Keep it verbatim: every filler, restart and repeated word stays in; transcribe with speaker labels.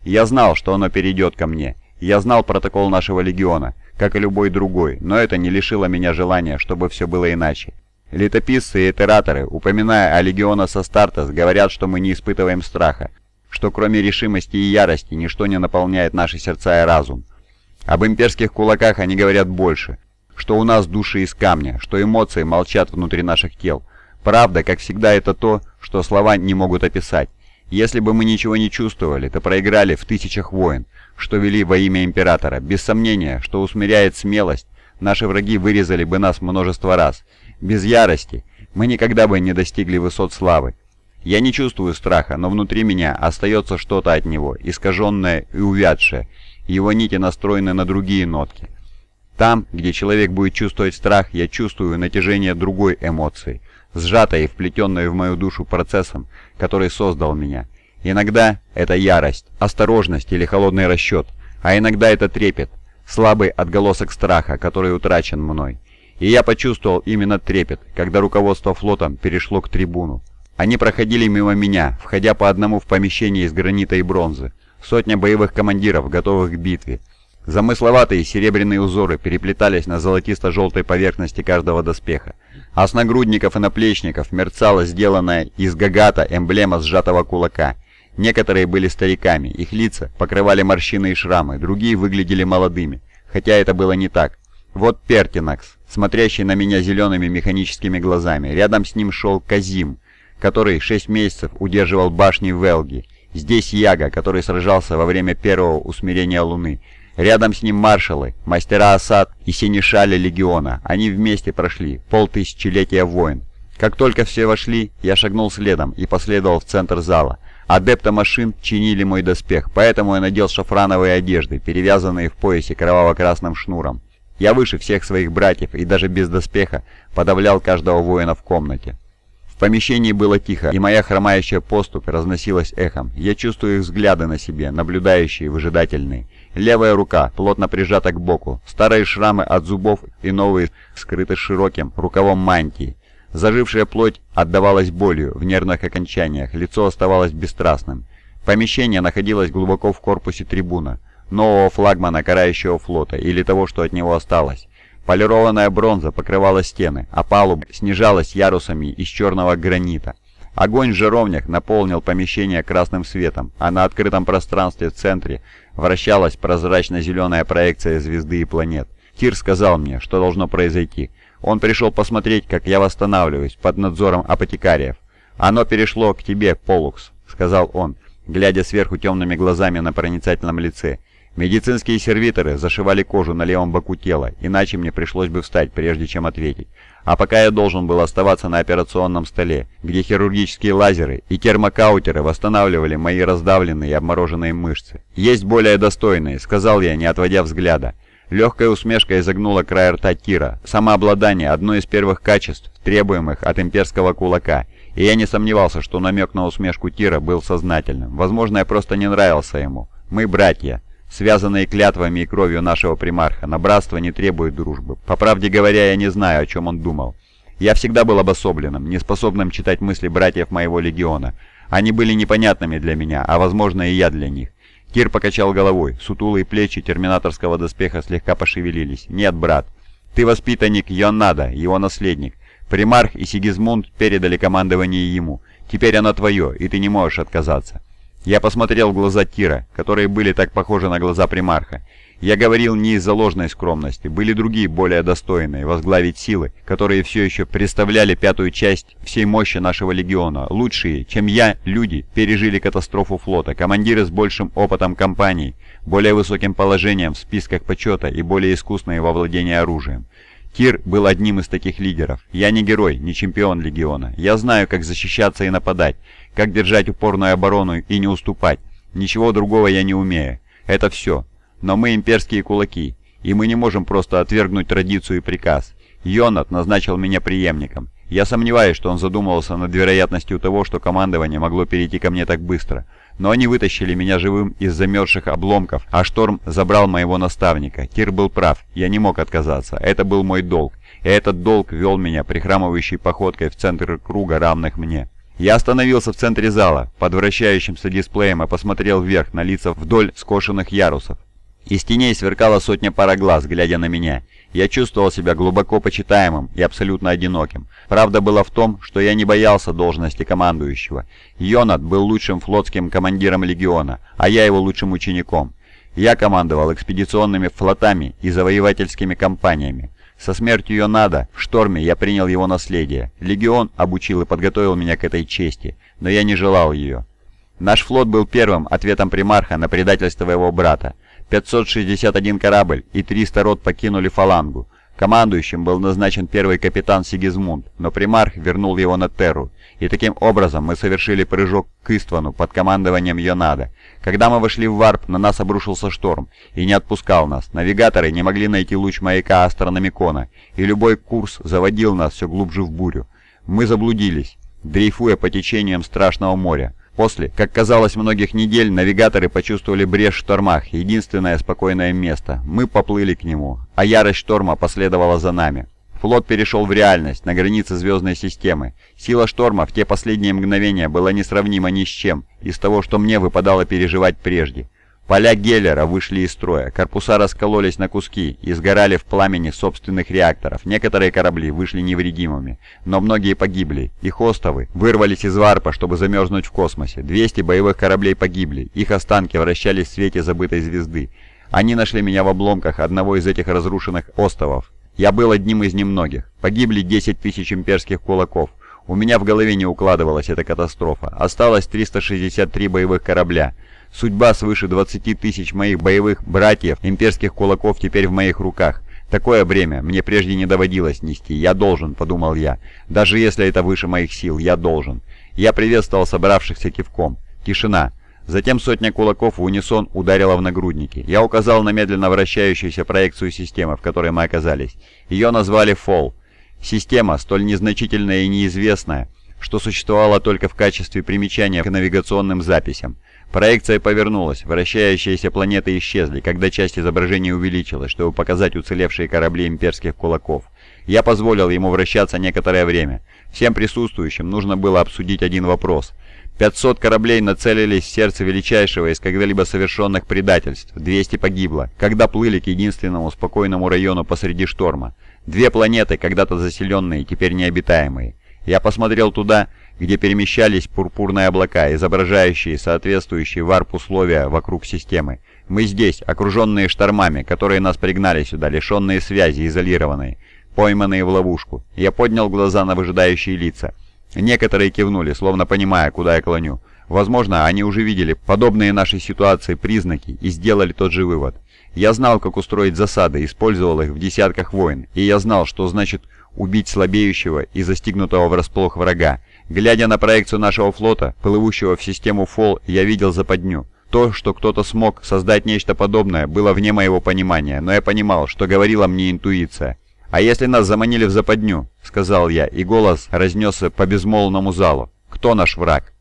Speaker 1: Я знал, что оно перейдет ко мне. Я знал протокол нашего легиона, как и любой другой, но это не лишило меня желания, чтобы все было иначе. Летописцы и итераторы, упоминая о легионе Астартес, говорят, что мы не испытываем страха, что кроме решимости и ярости ничто не наполняет наши сердца и разум. Об имперских кулаках они говорят больше, что у нас души из камня, что эмоции молчат внутри наших тел. Правда, как всегда, это то, что слова не могут описать. Если бы мы ничего не чувствовали, то проиграли в тысячах войн, что вели во имя Императора. Без сомнения, что усмиряет смелость, наши враги вырезали бы нас множество раз. Без ярости мы никогда бы не достигли высот славы. Я не чувствую страха, но внутри меня остается что-то от него, искаженное и увядшее. Его нити настроены на другие нотки. Там, где человек будет чувствовать страх, я чувствую натяжение другой эмоции, сжатой и вплетенной в мою душу процессом, который создал меня. Иногда это ярость, осторожность или холодный расчет, а иногда это трепет, слабый отголосок страха, который утрачен мной. И я почувствовал именно трепет, когда руководство флотом перешло к трибуну. Они проходили мимо меня, входя по одному в помещение из гранита и бронзы. Сотня боевых командиров, готовых к битве. Замысловатые серебряные узоры переплетались на золотисто-желтой поверхности каждого доспеха, а с нагрудников и наплечников мерцала сделанная из гагата эмблема сжатого кулака. Некоторые были стариками, их лица покрывали морщины и шрамы, другие выглядели молодыми, хотя это было не так. Вот Пертинакс, смотрящий на меня зелеными механическими глазами, рядом с ним шел Казим, который шесть месяцев удерживал башни Велги. Здесь Яга, который сражался во время первого усмирения Луны. Рядом с ним маршалы, мастера осад и синешали легиона. Они вместе прошли полтысячелетия войн. Как только все вошли, я шагнул следом и последовал в центр зала. Адепты машин чинили мой доспех, поэтому я надел шафрановые одежды, перевязанные в поясе кроваво-красным шнуром. Я выше всех своих братьев и даже без доспеха подавлял каждого воина в комнате. В помещении было тихо, и моя хромающая поступь разносилась эхом. Я чувствую их взгляды на себе, наблюдающие, выжидательные. Левая рука плотно прижата к боку, старые шрамы от зубов и новые скрыты широким рукавом мантии. Зажившая плоть отдавалась болью в нервных окончаниях, лицо оставалось бесстрастным. Помещение находилось глубоко в корпусе трибуна, нового флагмана карающего флота или того, что от него осталось. Полированная бронза покрывала стены, а палуба снижалась ярусами из черного гранита. Огонь в жаровнях наполнил помещение красным светом, а на открытом пространстве в центре вращалась прозрачно-зеленая проекция звезды и планет. Тир сказал мне, что должно произойти. Он пришел посмотреть, как я восстанавливаюсь под надзором апотекариев. «Оно перешло к тебе, Полукс», — сказал он, глядя сверху темными глазами на проницательном лице. Медицинские сервиторы зашивали кожу на левом боку тела, иначе мне пришлось бы встать, прежде чем ответить. А пока я должен был оставаться на операционном столе, где хирургические лазеры и термокаутеры восстанавливали мои раздавленные и обмороженные мышцы. «Есть более достойные», — сказал я, не отводя взгляда. Легкая усмешка изогнула край рта Тира. Самообладание — одно из первых качеств, требуемых от имперского кулака. И я не сомневался, что намек на усмешку Тира был сознательным. Возможно, я просто не нравился ему. Мы братья, связанные клятвами и кровью нашего примарха, но братство не требует дружбы. По правде говоря, я не знаю, о чем он думал. Я всегда был обособленным, неспособным читать мысли братьев моего легиона. Они были непонятными для меня, а возможно и я для них. Тир покачал головой, сутулые плечи терминаторского доспеха слегка пошевелились. «Нет, брат, ты воспитанник Йоннада, его наследник. Примарх и Сигизмунд передали командование ему. Теперь оно твое, и ты не можешь отказаться». Я посмотрел в глаза Тира, которые были так похожи на глаза примарха. Я говорил не из-за ложной скромности, были другие, более достойные, возглавить силы, которые все еще представляли пятую часть всей мощи нашего легиона. Лучшие, чем я, люди, пережили катастрофу флота, командиры с большим опытом кампаний, более высоким положением в списках почета и более искусные во владении оружием. Тир был одним из таких лидеров. Я не герой, не чемпион легиона. Я знаю, как защищаться и нападать, как держать упорную оборону и не уступать. Ничего другого я не умею. Это все. Но мы имперские кулаки, и мы не можем просто отвергнуть традицию и приказ. Йонат назначил меня преемником. Я сомневаюсь, что он задумывался над вероятностью того, что командование могло перейти ко мне так быстро. Но они вытащили меня живым из замерзших обломков, а шторм забрал моего наставника. Тир был прав, я не мог отказаться. Это был мой долг, и этот долг вел меня прихрамывающей походкой в центр круга равных мне. Я остановился в центре зала, под вращающимся дисплеем, и посмотрел вверх на лица вдоль скошенных ярусов. Из теней сверкала сотня пара глаз, глядя на меня. Я чувствовал себя глубоко почитаемым и абсолютно одиноким. Правда была в том, что я не боялся должности командующего. Йонат был лучшим флотским командиром легиона, а я его лучшим учеником. Я командовал экспедиционными флотами и завоевательскими кампаниями. Со смертью Йонада в шторме я принял его наследие. Легион обучил и подготовил меня к этой чести, но я не желал ее. Наш флот был первым ответом примарха на предательство его брата. пятьсот шестьдесят один корабль и триста рот покинули фалангу. Командующим был назначен первый капитан Сигизмунд, но примарх вернул его на Терру, и таким образом мы совершили прыжок к Иствану под командованием Йонада. Когда мы вошли в варп, на нас обрушился шторм и не отпускал нас. Навигаторы не могли найти луч маяка Астрономикона, и любой курс заводил нас все глубже в бурю. Мы заблудились, дрейфуя по течениям страшного моря. После, как казалось, многих недель, навигаторы почувствовали брешь в штормах, единственное спокойное место. Мы поплыли к нему, а ярость шторма последовала за нами. Флот перешел в реальность, на границе звездной системы. Сила шторма в те последние мгновения была несравнима ни с чем из того, что мне выпадало переживать прежде. Поля Геллера вышли из строя, корпуса раскололись на куски и сгорали в пламени собственных реакторов. Некоторые корабли вышли невредимыми, но многие погибли. Их остовы вырвались из варпа, чтобы замерзнуть в космосе. двести боевых кораблей погибли, их останки вращались в свете забытой звезды. Они нашли меня в обломках одного из этих разрушенных островов. Я был одним из немногих. Погибли десять тысяч имперских кулаков. У меня в голове не укладывалась эта катастрофа. Осталось триста шестьдесят три боевых корабля. Судьба свыше двадцати тысяч моих боевых братьев, имперских кулаков, теперь в моих руках. Такое бремя мне прежде не доводилось нести. Я должен, подумал я. Даже если это выше моих сил, я должен. Я приветствовал собравшихся кивком. Тишина. Затем сотня кулаков в унисон ударила в нагрудники. Я указал на медленно вращающуюся проекцию системы, в которой мы оказались. Ее назвали Фол. Система, столь незначительная и неизвестная, что существовала только в качестве примечания к навигационным записям. Проекция повернулась, вращающиеся планеты исчезли, когда часть изображения увеличилась, чтобы показать уцелевшие корабли имперских кулаков. Я позволил ему вращаться некоторое время. Всем присутствующим нужно было обсудить один вопрос. пятьсот кораблей нацелились в сердце величайшего из когда-либо совершенных предательств. двести погибло, когда плыли к единственному спокойному району посреди шторма. Две планеты, когда-то заселенные, теперь необитаемые. Я посмотрел туда, где перемещались пурпурные облака, изображающие соответствующие варп-условия вокруг системы. Мы здесь, окруженные штормами, которые нас пригнали сюда, лишенные связи, изолированные, пойманные в ловушку. Я поднял глаза на выжидающие лица. Некоторые кивнули, словно понимая, куда я клоню. Возможно, они уже видели подобные нашей ситуации признаки и сделали тот же вывод. Я знал, как устроить засады, использовал их в десятках войн, и я знал, что значит убить слабеющего и застигнутого врасплох врага. Глядя на проекцию нашего флота, плывущего в систему Фол, я видел западню. То, что кто-то смог создать нечто подобное, было вне моего понимания, но я понимал, что говорила мне интуиция. «А если нас заманили в западню?» — сказал я, и голос разнесся по безмолвному залу. «Кто наш враг?»